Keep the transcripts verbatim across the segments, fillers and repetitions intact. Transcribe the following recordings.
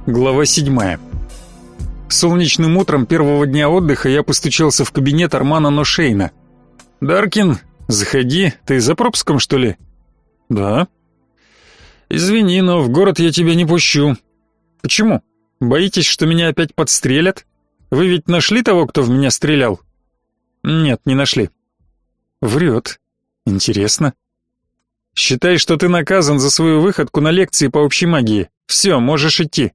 Глава седьмая. Солнечным утром первого дня отдыха я постучался в кабинет Армана Ношейна. «Даркин, заходи, ты за пропуском, что ли?» «Да». «Извини, но в город я тебя не пущу». «Почему? Боитесь, что меня опять подстрелят? Вы ведь нашли того, кто в меня стрелял?» «Нет, не нашли». «Врет. Интересно». «Считай, что ты наказан за свою выходку на лекции по общей магии. Все, можешь идти».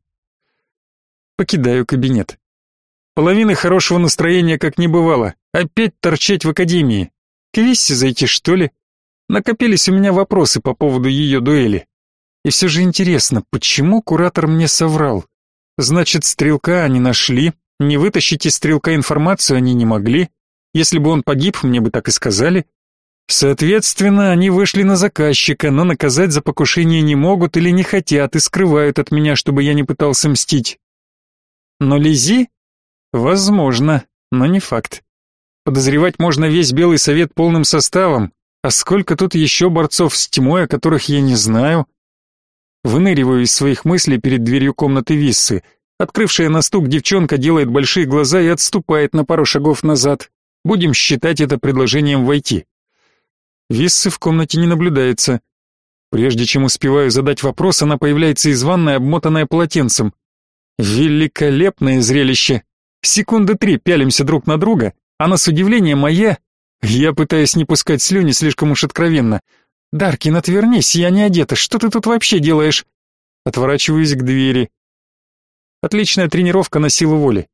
Покидаю кабинет. Половины хорошего настроения как не бывало. Опять торчать в академии. К Виссе зайти, что ли? Накопились у меня вопросы по поводу ее дуэли. И все же интересно, почему куратор мне соврал? Значит, стрелка они нашли, не вытащить из стрелка информацию они не могли. Если бы он погиб, мне бы так и сказали. Соответственно, они вышли на заказчика, но наказать за покушение не могут или не хотят и скрывают от меня, чтобы я не пытался мстить. Но Лизи? Возможно, но не факт. Подозревать можно весь Белый Совет полным составом, а сколько тут еще борцов с тьмой, о которых я не знаю. Выныриваю из своих мыслей перед дверью комнаты Виссы. Открывшая на стук девчонка делает большие глаза и отступает на пару шагов назад. Будем считать это предложением войти. Виссы в комнате не наблюдается. Прежде чем успеваю задать вопрос, она появляется из ванной, обмотанная полотенцем. Великолепное зрелище. Секунды три пялимся друг на друга, она с удивлением моя. Я пытаюсь не пускать слюни слишком уж откровенно. «Даркин, отвернись, я не одета, что ты тут вообще делаешь?» Отворачиваюсь к двери. Отличная тренировка на силу воли.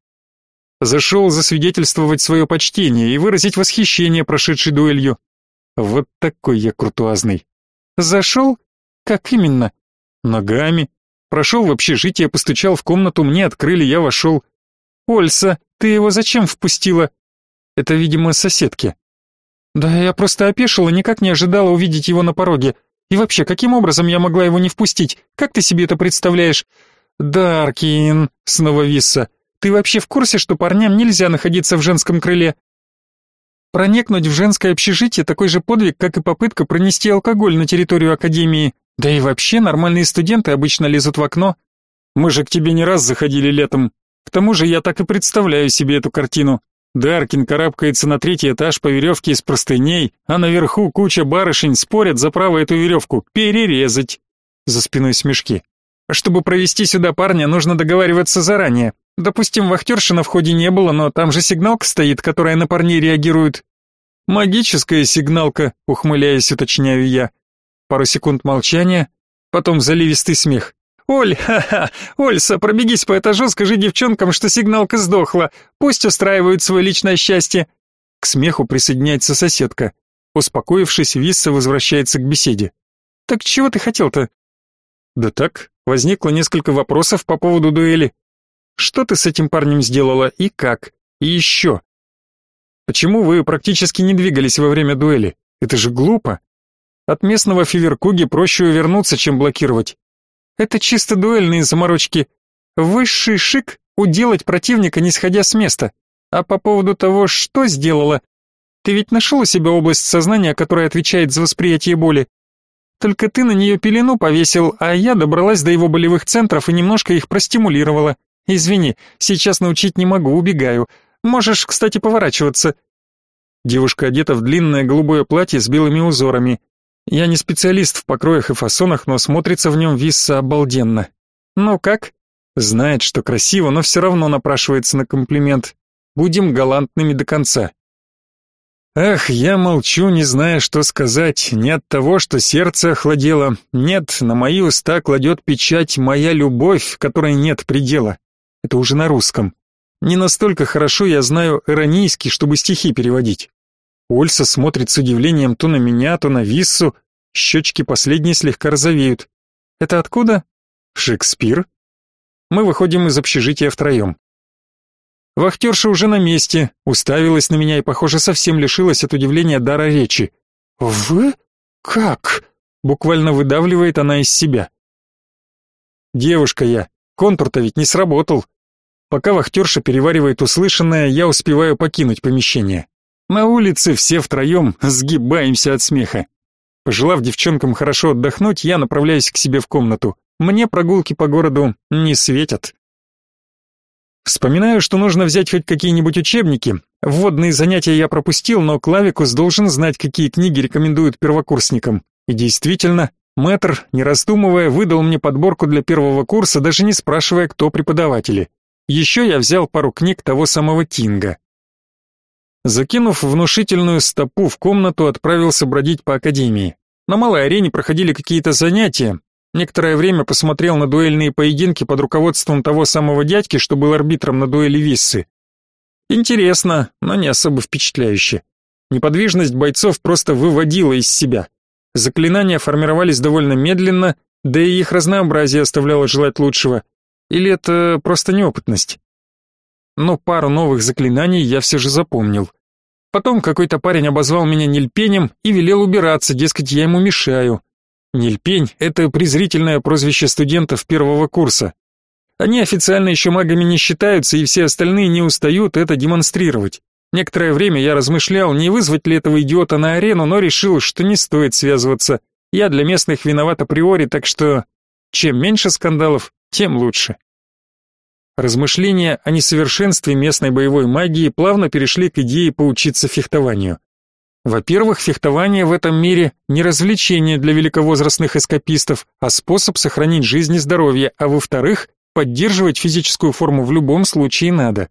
Зашел засвидетельствовать свое почтение и выразить восхищение прошедшей дуэлью. Вот такой я куртуазный. Зашел? Как именно? Ногами. Прошел в общежитие, постучал в комнату, мне открыли, я вошел. «Ольса, ты его зачем впустила?» Это, видимо, соседки. «Да я просто опешила, никак не ожидала увидеть его на пороге. И вообще, каким образом я могла его не впустить? Как ты себе это представляешь?» «Даркин», — снова Висса, — «ты вообще в курсе, что парням нельзя находиться в женском крыле?» «Проникнуть в женское общежитие — такой же подвиг, как и попытка пронести алкоголь на территорию академии. Да и вообще нормальные студенты обычно лезут в окно. Мы же к тебе не раз заходили летом. К тому же я так и представляю себе эту картину. Даркин карабкается на третий этаж по веревке из простыней, а наверху куча барышень спорят за право эту веревку перерезать». За спиной смешки. «Чтобы провести сюда парня, нужно договариваться заранее. Допустим, вахтерши на входе не было, но там же сигналка стоит, которая на парней реагирует». «Магическая сигналка», — ухмыляясь, уточняю я. Пару секунд молчания, потом заливистый смех. «Оль, ха-ха, Ольса, пробегись по этажу, скажи девчонкам, что сигналка сдохла. Пусть устраивают свое личное счастье». К смеху присоединяется соседка. Успокоившись, Висса возвращается к беседе. «Так чего ты хотел-то?» «Да так, возникло несколько вопросов по поводу дуэли. Что ты с этим парнем сделала и как? И еще. Почему вы практически не двигались во время дуэли? Это же глупо. От местного фиверкуги проще увернуться, чем блокировать. Это чисто дуэльные заморочки. Высший шик — уделать противника, не сходя с места. А по поводу того, что сделала, ты ведь нашел у себя область сознания, которая отвечает за восприятие боли. Только ты на нее пелену повесил, а я добралась до его болевых центров и немножко их простимулировала. Извини, сейчас научить не могу, убегаю. Можешь, кстати, поворачиваться». Девушка одета в длинное голубое платье с белыми узорами. Я не специалист в покроях и фасонах, но смотрится в нем Висса обалденно. «Ну как?» Знает, что красиво, но все равно напрашивается на комплимент. Будем галантными до конца. Ах, я молчу, не зная, что сказать. Не от того, что сердце охладело. Нет, на мои уста кладет печать моя любовь, которой нет предела. Это уже на русском. Не настолько хорошо я знаю иронийский, чтобы стихи переводить. Ольса смотрит с удивлением то на меня, то на Виссу. Щечки последней слегка розовеют. Это откуда? Шекспир? Мы выходим из общежития втроем. Вахтерша уже на месте, уставилась на меня и, похоже, совсем лишилась от удивления дара речи. «Вы? Как?» — буквально выдавливает она из себя. «Девушка я, контур-то ведь не сработал». Пока вахтерша переваривает услышанное, я успеваю покинуть помещение. На улице все втроем сгибаемся от смеха. Пожелав девчонкам хорошо отдохнуть, я направляюсь к себе в комнату. Мне прогулки по городу не светят. Вспоминаю, что нужно взять хоть какие-нибудь учебники. Вводные занятия я пропустил, но Клавикус должен знать, какие книги рекомендуют первокурсникам. И действительно, мэтр, не раздумывая, выдал мне подборку для первого курса, даже не спрашивая, кто преподаватели. Еще я взял пару книг того самого Тинга. Закинув внушительную стопу в комнату, отправился бродить по академии. На малой арене проходили какие-то занятия. Некоторое время посмотрел на дуэльные поединки под руководством того самого дядьки, что был арбитром на дуэли Виссы. Интересно, но не особо впечатляюще. Неподвижность бойцов просто выводила из себя. Заклинания формировались довольно медленно, да и их разнообразие оставляло желать лучшего. Или это просто неопытность? Но пару новых заклинаний я все же запомнил. Потом какой-то парень обозвал меня нельпенем и велел убираться, дескать, я ему мешаю. Нельпень — это презрительное прозвище студентов первого курса. Они официально еще магами не считаются, и все остальные не устают это демонстрировать. Некоторое время я размышлял, не вызвать ли этого идиота на арену, но решил, что не стоит связываться. Я для местных виноват априори, так что чем меньше скандалов, тем лучше. Размышления о несовершенстве местной боевой магии плавно перешли к идее поучиться фехтованию. Во-первых, фехтование в этом мире не развлечение для великовозрастных эскапистов, а способ сохранить жизнь и здоровье, а во-вторых, поддерживать физическую форму в любом случае надо.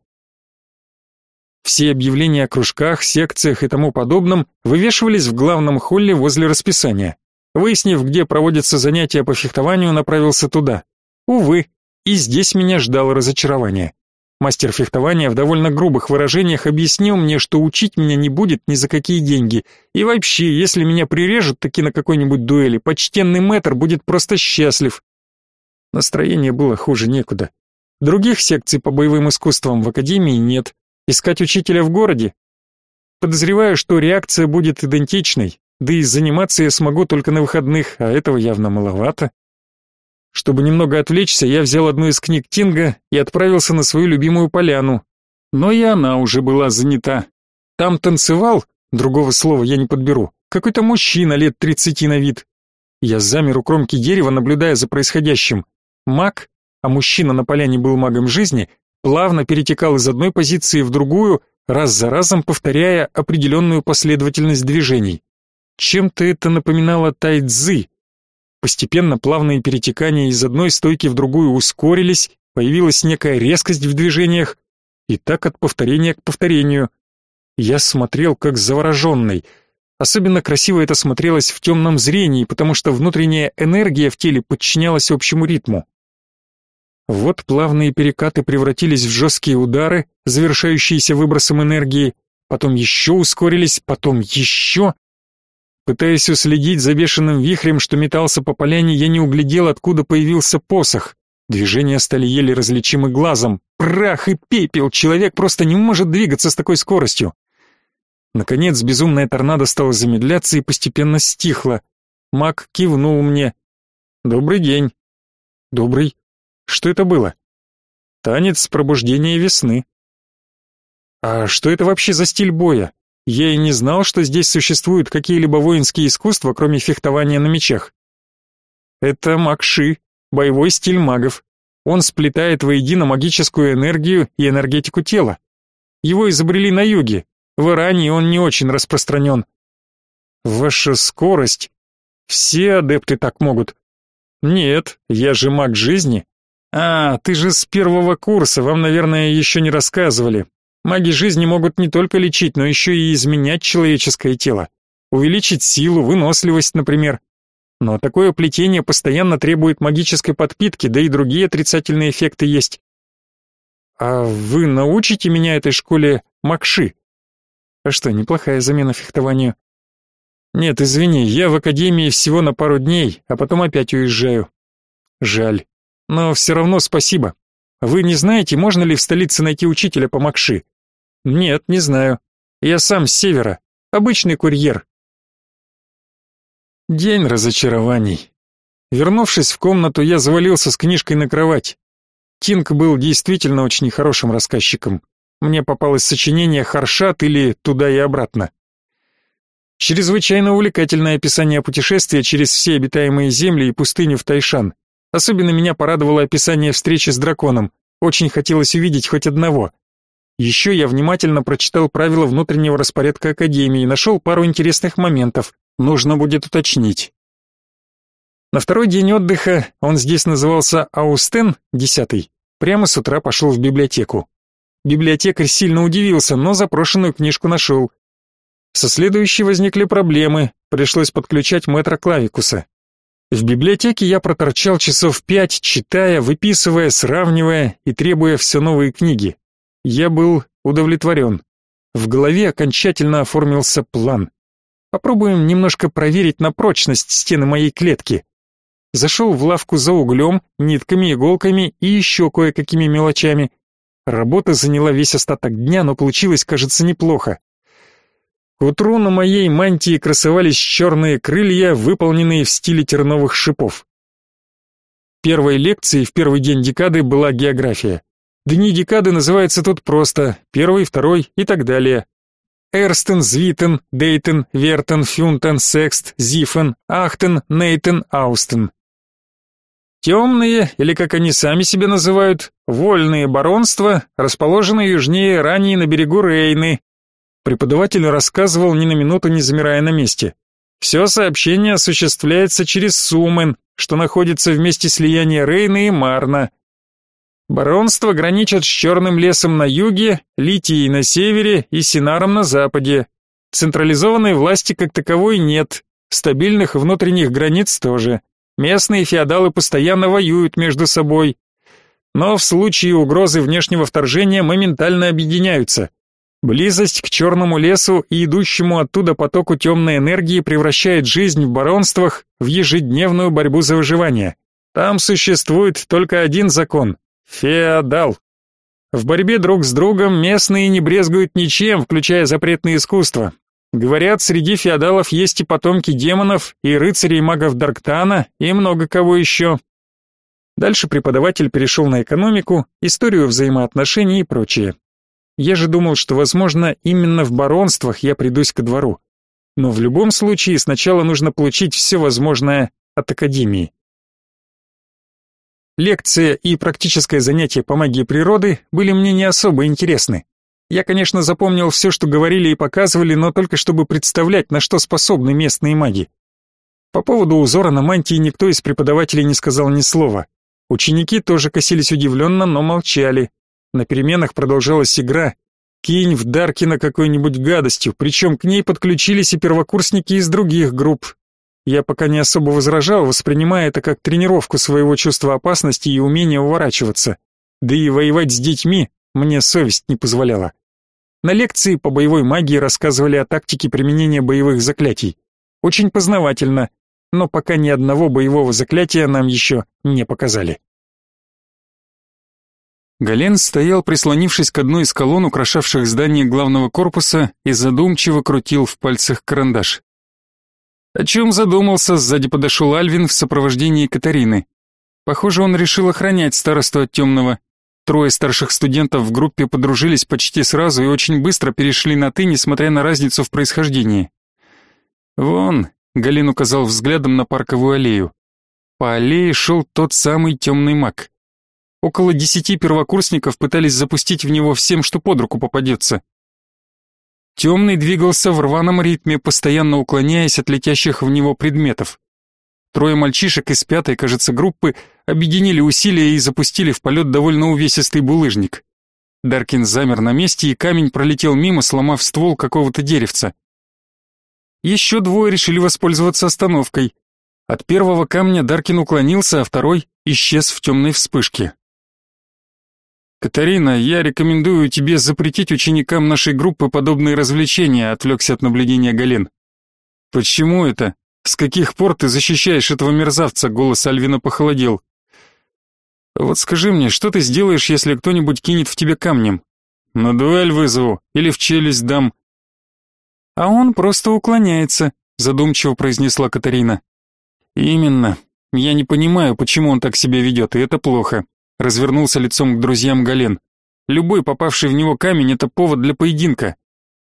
Все объявления о кружках, секциях и тому подобном вывешивались в главном холле возле расписания. Выяснив, где проводятся занятия по фехтованию, направился туда. Увы, и здесь меня ждало разочарование. Мастер фехтования в довольно грубых выражениях объяснил мне, что учить меня не будет ни за какие деньги. И вообще, если меня прирежут таки на какой-нибудь дуэли, почтенный мэтр будет просто счастлив. Настроение было хуже некуда. Других секций по боевым искусствам в академии нет. Искать учителя в городе? Подозреваю, что реакция будет идентичной, да и заниматься я смогу только на выходных, а этого явно маловато. Чтобы немного отвлечься, я взял одну из книг Тинга и отправился на свою любимую поляну. Но и она уже была занята. Там танцевал, другого слова я не подберу, какой-то мужчина лет тридцати на вид. Я замер у кромки дерева, наблюдая за происходящим. Маг, а мужчина на поляне был магом жизни, плавно перетекал из одной позиции в другую, раз за разом повторяя определенную последовательность движений. Чем-то это напоминало тай-цзы. Постепенно плавные перетекания из одной стойки в другую ускорились, появилась некая резкость в движениях, и так от повторения к повторению. Я смотрел как завороженный. Особенно красиво это смотрелось в темном зрении, потому что внутренняя энергия в теле подчинялась общему ритму. Вот плавные перекаты превратились в жесткие удары, завершающиеся выбросом энергии, потом еще ускорились, потом еще. Пытаясь уследить за бешеным вихрем, что метался по поляне, я не углядел, откуда появился посох. Движения стали еле различимы глазом. Прах и пепел! Человек просто не может двигаться с такой скоростью. Наконец безумная торнадо стала замедляться и постепенно стихла. Маг кивнул мне. «Добрый день». «Добрый. Что это было?» «Танец пробуждения весны». «А что это вообще за стиль боя? Я и не знал, что здесь существуют какие-либо воинские искусства, кроме фехтования на мечах». «Это маг Ши, боевой стиль магов. Он сплетает воедино магическую энергию и энергетику тела. Его изобрели на юге. В Иране он не очень распространен». «Ваша скорость? Все адепты так могут?» «Нет, я же маг жизни». «А, ты же с первого курса, вам, наверное, еще не рассказывали. Маги жизни могут не только лечить, но еще и изменять человеческое тело. Увеличить силу, выносливость, например. Но такое плетение постоянно требует магической подпитки, да и другие отрицательные эффекты есть». «А вы научите меня этой школе магши?» «А что, неплохая замена фехтованию?» «Нет, извини, я в академии всего на пару дней, а потом опять уезжаю». «Жаль. Но все равно спасибо. Вы не знаете, можно ли в столице найти учителя по магши?» «Нет, не знаю. Я сам с севера. Обычный курьер». День разочарований. Вернувшись в комнату, я завалился с книжкой на кровать. Тинг был действительно очень хорошим рассказчиком. Мне попалось сочинение «Харшат» или «Туда и обратно». Чрезвычайно увлекательное описание путешествия через все обитаемые земли и пустыню в Тайшан. Особенно меня порадовало описание встречи с драконом. Очень хотелось увидеть хоть одного. Еще я внимательно прочитал правила внутреннего распорядка Академии и нашел пару интересных моментов. Нужно будет уточнить. На второй день отдыха, он здесь назывался Аустен, десятый, прямо с утра пошел в библиотеку. Библиотекарь сильно удивился, но запрошенную книжку нашел. Со следующей возникли проблемы, пришлось подключать мэтра Клавикуса. В библиотеке я проторчал часов пять, читая, выписывая, сравнивая и требуя все новые книги. Я был удовлетворен. В голове окончательно оформился план. Попробуем немножко проверить на прочность стены моей клетки. Зашел в лавку за углем, нитками, иголками и еще кое-какими мелочами. Работа заняла весь остаток дня, но получилось, кажется, неплохо. К утру на моей мантии красовались черные крылья, выполненные в стиле терновых шипов. Первой лекцией в первый день декады была география. Дни декады называются тут просто первый, второй и так далее. Эрстен, Звитен, Дейтен, Вертен, Фюнтен, Секст, Зифен, Ахтен, Нейтен, Аустен. Темные, или как они сами себя называют, вольные баронства, расположены южнее ранее на берегу Рейны. Преподаватель рассказывал ни на минуту не замирая на месте. Все сообщение осуществляется через Сумен, что находится в месте слияния Рейны и Марна. Баронства граничат с Черным лесом на юге, Литией на севере и Синаром на западе. Централизованной власти как таковой нет, стабильных внутренних границ тоже. Местные феодалы постоянно воюют между собой, но в случае угрозы внешнего вторжения моментально объединяются. Близость к Черному лесу и идущему оттуда потоку темной энергии превращает жизнь в баронствах в ежедневную борьбу за выживание. Там существует только один закон – феодал. В борьбе друг с другом местные не брезгуют ничем, включая запретные искусства. Говорят, среди феодалов есть и потомки демонов, и рыцарей магов Дарктана, и много кого еще. Дальше преподаватель перешел на экономику, историю взаимоотношений и прочее. Я же думал, что, возможно, именно в баронствах я придусь ко двору. Но в любом случае сначала нужно получить все возможное от Академии. Лекция и практическое занятие по магии природы были мне не особо интересны. Я, конечно, запомнил все, что говорили и показывали, но только чтобы представлять, на что способны местные маги. По поводу узора на мантии никто из преподавателей не сказал ни слова. Ученики тоже косились удивленно, но молчали. На переменах продолжалась игра. Кинь в Даркина какой-нибудь гадостью, причем к ней подключились и первокурсники из других групп. Я пока не особо возражал, воспринимая это как тренировку своего чувства опасности и умения уворачиваться. Да и воевать с детьми мне совесть не позволяла. На лекции по боевой магии рассказывали о тактике применения боевых заклятий. Очень познавательно, но пока ни одного боевого заклятия нам еще не показали. Гален стоял, прислонившись к одной из колонн, украшавших здание главного корпуса, и задумчиво крутил в пальцах карандаш. О чем задумался, сзади подошел Альвин в сопровождении Катарины. Похоже, он решил охранять старосту от темного. Трое старших студентов в группе подружились почти сразу и очень быстро перешли на «ты», несмотря на разницу в происхождении. «Вон», — Галин указал взглядом на парковую аллею. По аллее шел тот самый темный маг. Около десяти первокурсников пытались запустить в него всем, что под руку попадется. Темный двигался в рваном ритме, постоянно уклоняясь от летящих в него предметов. Трое мальчишек из пятой, кажется, группы объединили усилия и запустили в полет довольно увесистый булыжник. Даркин замер на месте, и камень пролетел мимо, сломав ствол какого-то деревца. Еще двое решили воспользоваться остановкой. От первого камня Даркин уклонился, а второй исчез в темной вспышке. «Катарина, я рекомендую тебе запретить ученикам нашей группы подобные развлечения», — отвлекся от наблюдения Гален. «Почему это? С каких пор ты защищаешь этого мерзавца?» — голос Альвина похолодел. «Вот скажи мне, что ты сделаешь, если кто-нибудь кинет в тебя камнем? На дуэль вызову или в челюсть дам?» «А он просто уклоняется», — задумчиво произнесла Катарина. «Именно. Я не понимаю, почему он так себя ведет, и это плохо», — развернулся лицом к друзьям Гален. «Любой попавший в него камень — это повод для поединка.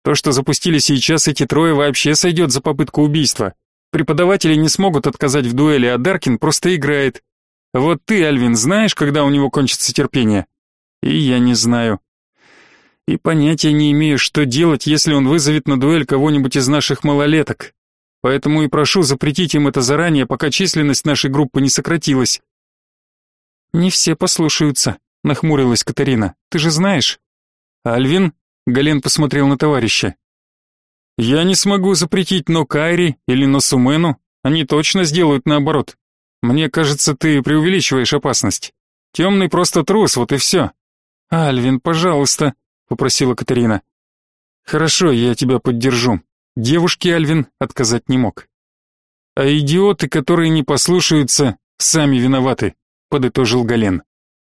То, что запустили сейчас эти трое, вообще сойдет за попытку убийства. Преподаватели не смогут отказать в дуэли, а Даркин просто играет. Вот ты, Альвин, знаешь, когда у него кончится терпение? И я не знаю. И понятия не имею, что делать, если он вызовет на дуэль кого-нибудь из наших малолеток. Поэтому и прошу запретить им это заранее, пока численность нашей группы не сократилась. Не все послушаются, нахмурилась Катарина. Ты же знаешь. Альвин, Гален посмотрел на товарища. Я не смогу запретить Нокайри или Носумену, они точно сделают наоборот. Мне кажется, ты преувеличиваешь опасность. Темный просто трус, вот и все. Альвин, пожалуйста, попросила Катарина. Хорошо, я тебя поддержу. Девушке Альвин отказать не мог. А идиоты, которые не послушаются, сами виноваты, подытожил Гален.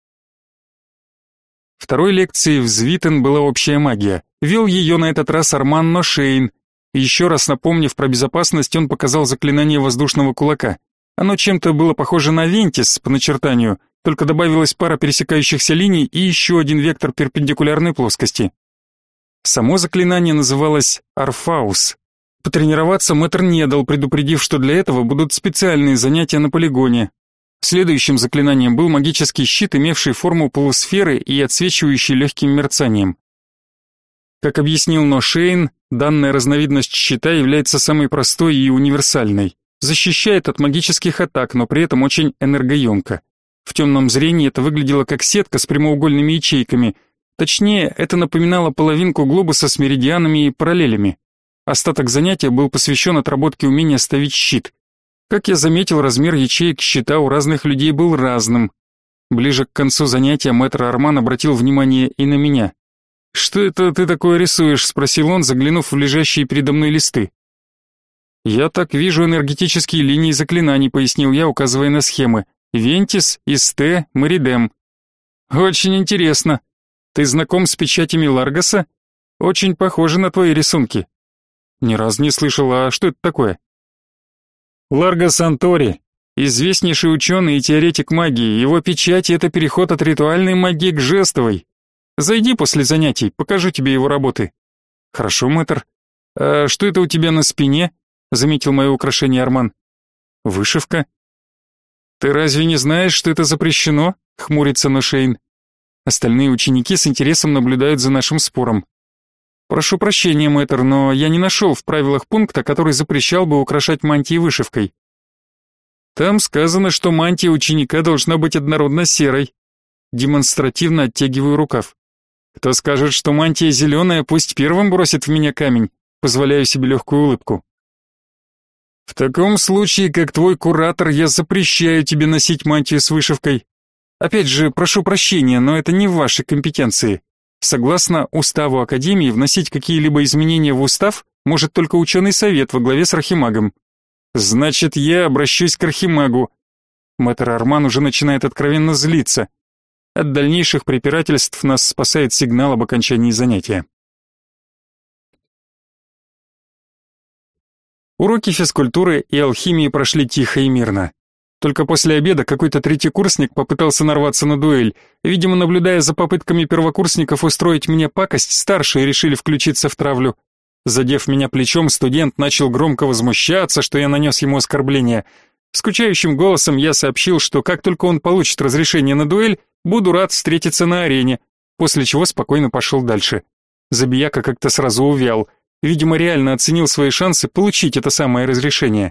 Второй лекцией в Звитен была общая магия. Вел ее на этот раз Арман Ношейн. Еще раз напомнив про безопасность, он показал заклинание воздушного кулака. Оно чем-то было похоже на Вентис по начертанию, только добавилась пара пересекающихся линий и еще один вектор перпендикулярной плоскости. Само заклинание называлось Орфаус. Потренироваться мэтр не дал, предупредив, что для этого будут специальные занятия на полигоне. Следующим заклинанием был магический щит, имевший форму полусферы и отсвечивающий легким мерцанием. Как объяснил Ношейн, данная разновидность щита является самой простой и универсальной. Защищает от магических атак, но при этом очень энергоемко. В темном зрении это выглядело как сетка с прямоугольными ячейками. Точнее, это напоминало половинку глобуса с меридианами и параллелями. Остаток занятия был посвящен отработке умения ставить щит. Как я заметил, размер ячеек щита у разных людей был разным. Ближе к концу занятия мэтр Арман обратил внимание и на меня. «Что это ты такое рисуешь?» — спросил он, заглянув в лежащие передо мной листы. «Я так вижу энергетические линии заклинаний», — пояснил я, указывая на схемы. «Вентис, Исте, Маридем». «Очень интересно. Ты знаком с печатями Ларгаса? Очень похоже на твои рисунки». «Ни разу не слышал, а что это такое?» «Ларгас Антори, известнейший ученый и теоретик магии. Его печати — это переход от ритуальной магии к жестовой. Зайди после занятий, покажу тебе его работы». «Хорошо, мэтр. А что это у тебя на спине?» — заметил мое украшение Арман. «Вышивка». «Ты разве не знаешь, что это запрещено?» — хмурится Ношейн. Остальные ученики с интересом наблюдают за нашим спором. «Прошу прощения, мэтр, но я не нашел в правилах пункта, который запрещал бы украшать мантии вышивкой». «Там сказано, что мантия ученика должна быть однородно серой». Демонстративно оттягиваю рукав. «Кто скажет, что мантия зеленая, пусть первым бросит в меня камень». Позволяю себе легкую улыбку. «В таком случае, как твой куратор, я запрещаю тебе носить мантию с вышивкой. Опять же, прошу прощения, но это не в вашей компетенции. Согласно уставу Академии, вносить какие-либо изменения в устав может только ученый совет во главе с архимагом. Значит, я обращусь к архимагу». Мэтр Арман уже начинает откровенно злиться. От дальнейших препирательств нас спасает сигнал об окончании занятия. Уроки физкультуры и алхимии прошли тихо и мирно. Только после обеда какой-то третьекурсник попытался нарваться на дуэль. Видимо, наблюдая за попытками первокурсников устроить мне пакость, старшие решили включиться в травлю. Задев меня плечом, студент начал громко возмущаться, что я нанес ему оскорбление. Скучающим голосом я сообщил, что как только он получит разрешение на дуэль, буду рад встретиться на арене, после чего спокойно пошел дальше. Забияка как-то сразу увял. Видимо, реально оценил свои шансы получить это самое разрешение.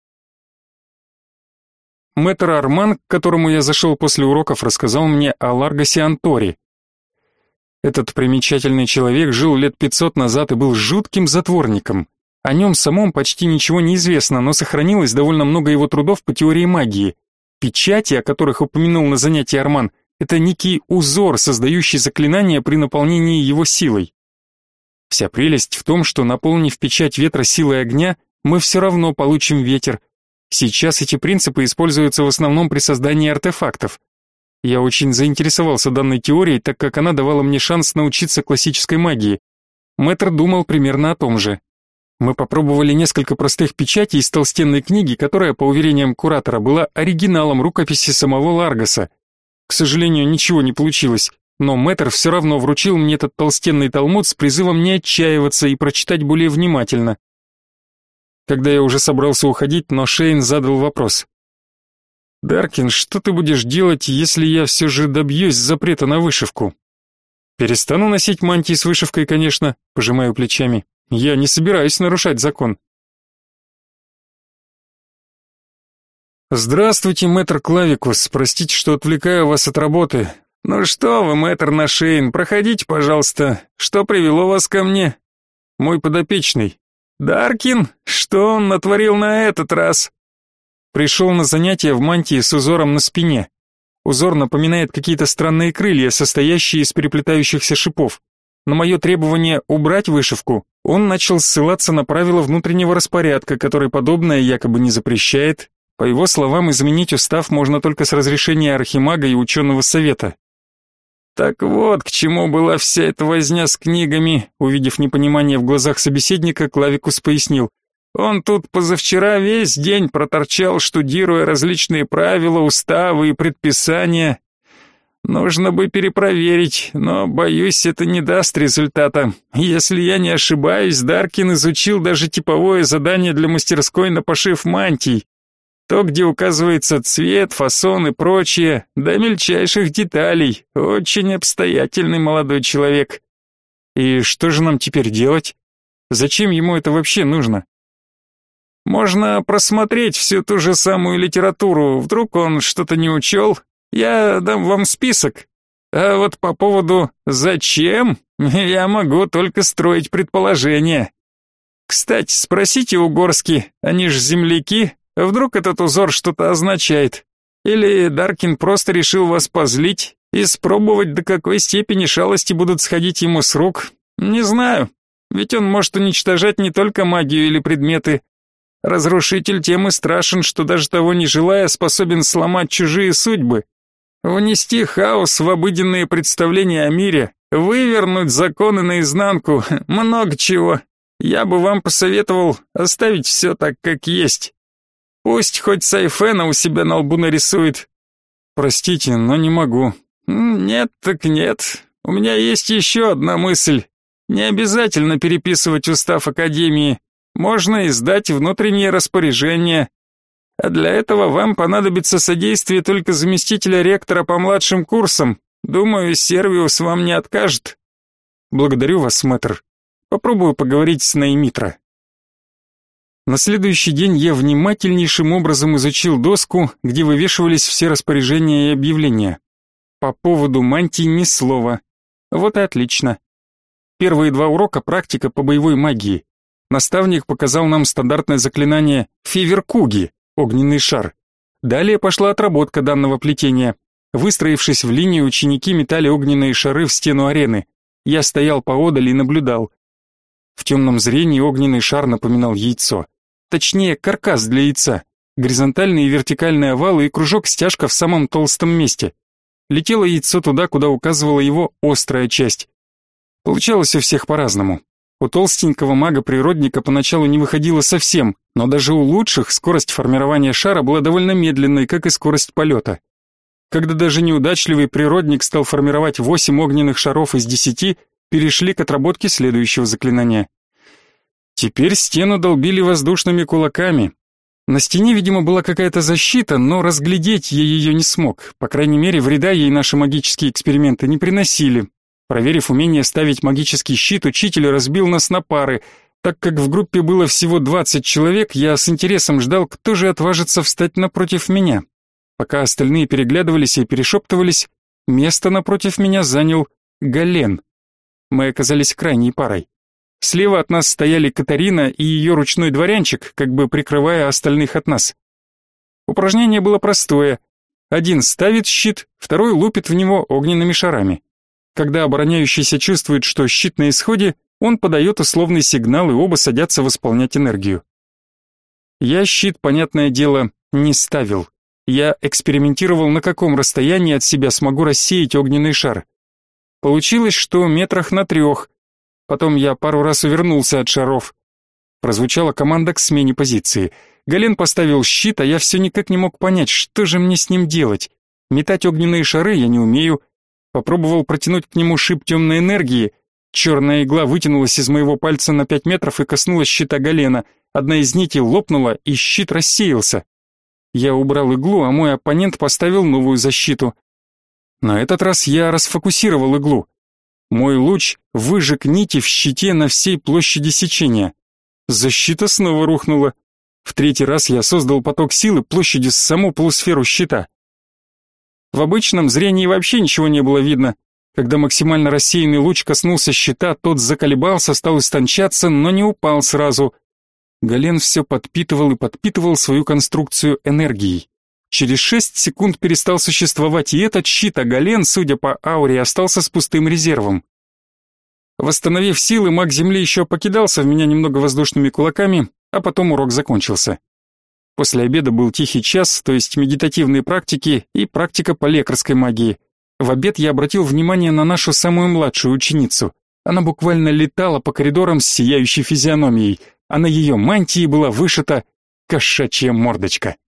Мэтр Арман, к которому я зашел после уроков, рассказал мне о Ларгасе Антори. Этот примечательный человек жил лет пятьсот назад и был жутким затворником. О нем самом почти ничего не известно, но сохранилось довольно много его трудов по теории магии. Печати, о которых упомянул на занятии Арман, это некий узор, создающий заклинания при наполнении его силой. Вся прелесть в том, что, наполнив печать ветра силой огня, мы все равно получим ветер. Сейчас эти принципы используются в основном при создании артефактов. Я очень заинтересовался данной теорией, так как она давала мне шанс научиться классической магии. Мэтр думал примерно о том же. Мы попробовали несколько простых печатей из толстенной книги, которая, по уверениям куратора, была оригиналом рукописи самого Ларгаса. К сожалению, ничего не получилось. но мэтр все равно вручил мне этот толстенный талмуд с призывом не отчаиваться и прочитать более внимательно. Когда я уже собрался уходить, но Шейн задал вопрос. «Даркин, что ты будешь делать, если я все же добьюсь запрета на вышивку?» «Перестану носить мантии с вышивкой, конечно», — пожимаю плечами. «Я не собираюсь нарушать закон». «Здравствуйте, мэтр Клавикус, простите, что отвлекаю вас от работы». «Ну что вы, мэтр Нашейн, проходите, пожалуйста. Что привело вас ко мне?» «Мой подопечный». «Даркин? Что он натворил на этот раз?» «Пришел на занятие в мантии с узором на спине. Узор напоминает какие-то странные крылья, состоящие из переплетающихся шипов. На мое требование убрать вышивку, он начал ссылаться на правила внутреннего распорядка, который подобное якобы не запрещает. По его словам, изменить устав можно только с разрешения архимага и ученого совета». «Так вот, к чему была вся эта возня с книгами», увидев непонимание в глазах собеседника, Клавикус пояснил. «Он тут позавчера весь день проторчал, штудируя различные правила, уставы и предписания. Нужно бы перепроверить, но, боюсь, это не даст результата. Если я не ошибаюсь, Даркин изучил даже типовое задание для мастерской на пошив мантий. То, где указывается цвет, фасон и прочее, до мельчайших деталей. Очень обстоятельный молодой человек». «И что же нам теперь делать? Зачем ему это вообще нужно?» «Можно просмотреть всю ту же самую литературу, вдруг он что-то не учел. Я дам вам список. А вот по поводу «зачем» я могу только строить предположения. Кстати, спросите у Горски, они ж земляки, вдруг этот узор что-то означает. Или Даркин просто решил вас позлить и спробовать, до какой степени шалости будут сходить ему с рук. Не знаю, ведь он может уничтожать не только магию или предметы. Разрушитель тем и страшен, что даже того не желая, способен сломать чужие судьбы, внести хаос в обыденные представления о мире, вывернуть законы наизнанку, много чего. Я бы вам посоветовал оставить все так, как есть. Пусть хоть Сайфена у себя на лбу нарисует». «Простите, но не могу». «Нет так нет. У меня есть еще одна мысль. Не обязательно переписывать устав Академии. Можно издать внутреннее распоряжение. А для этого вам понадобится содействие только заместителя ректора по младшим курсам. Думаю, Сервиус вам не откажет». «Благодарю вас, мэтр. Попробую поговорить с Наймитро». На следующий день я внимательнейшим образом изучил доску, где вывешивались все распоряжения и объявления. По поводу мантий ни слова. Вот и отлично. Первые два урока практика по боевой магии. Наставник показал нам стандартное заклинание «Фиверкуги» — огненный шар. Далее пошла отработка данного плетения. Выстроившись в линию, ученики метали огненные шары в стену арены. Я стоял поодаль и наблюдал. В темном зрении огненный шар напоминал яйцо. Точнее, каркас для яйца. Горизонтальные и вертикальные овалы и кружок-стяжка в самом толстом месте. Летело яйцо туда, куда указывала его острая часть. Получалось у всех по-разному. У толстенького мага-природника поначалу не выходило совсем, но даже у лучших скорость формирования шара была довольно медленной, как и скорость полета. Когда даже неудачливый природник стал формировать восемь огненных шаров из десяти, перешли к отработке следующего заклинания. Теперь стену долбили воздушными кулаками. На стене, видимо, была какая-то защита, но разглядеть я ее не смог. По крайней мере, вреда ей наши магические эксперименты не приносили. Проверив умение ставить магический щит, учитель разбил нас на пары. Так как в группе было всего двадцать человек, я с интересом ждал, кто же отважится встать напротив меня. Пока остальные переглядывались и перешептывались, место напротив меня занял Гален. Мы оказались крайней парой. Слева от нас стояли Катарина и ее ручной дворянчик, как бы прикрывая остальных от нас. Упражнение было простое. Один ставит щит, второй лупит в него огненными шарами. Когда обороняющийся чувствует, что щит на исходе, он подает условный сигнал, и оба садятся восполнять энергию. Я щит, понятное дело, не ставил. Я экспериментировал, на каком расстоянии от себя смогу рассеять огненный шар. Получилось, что метрах на трех. Потом я пару раз увернулся от шаров. Прозвучала команда к смене позиции. Гален поставил щит, а я все никак не мог понять, что же мне с ним делать. Метать огненные шары я не умею. Попробовал протянуть к нему шип темной энергии. Черная игла вытянулась из моего пальца на пять метров и коснулась щита Галена. Одна из нитей лопнула, и щит рассеялся. Я убрал иглу, а мой оппонент поставил новую защиту. На этот раз я расфокусировал иглу. Мой луч выжег нити в щите на всей площади сечения. Защита снова рухнула. В третий раз я создал поток силы площадью с саму полусферу щита. В обычном зрении вообще ничего не было видно. Когда максимально рассеянный луч коснулся щита, тот заколебался, стал истончаться, но не упал сразу. Гален все подпитывал и подпитывал свою конструкцию энергией. Через шесть секунд перестал существовать и этот щит, а Гален, судя по ауре, остался с пустым резервом. Восстановив силы, маг Земли еще покидался в меня немного воздушными кулаками, а потом урок закончился. После обеда был тихий час, то есть медитативные практики и практика по лекарской магии. В обед я обратил внимание на нашу самую младшую ученицу. Она буквально летала по коридорам с сияющей физиономией, а на ее мантии была вышита кошачья мордочка.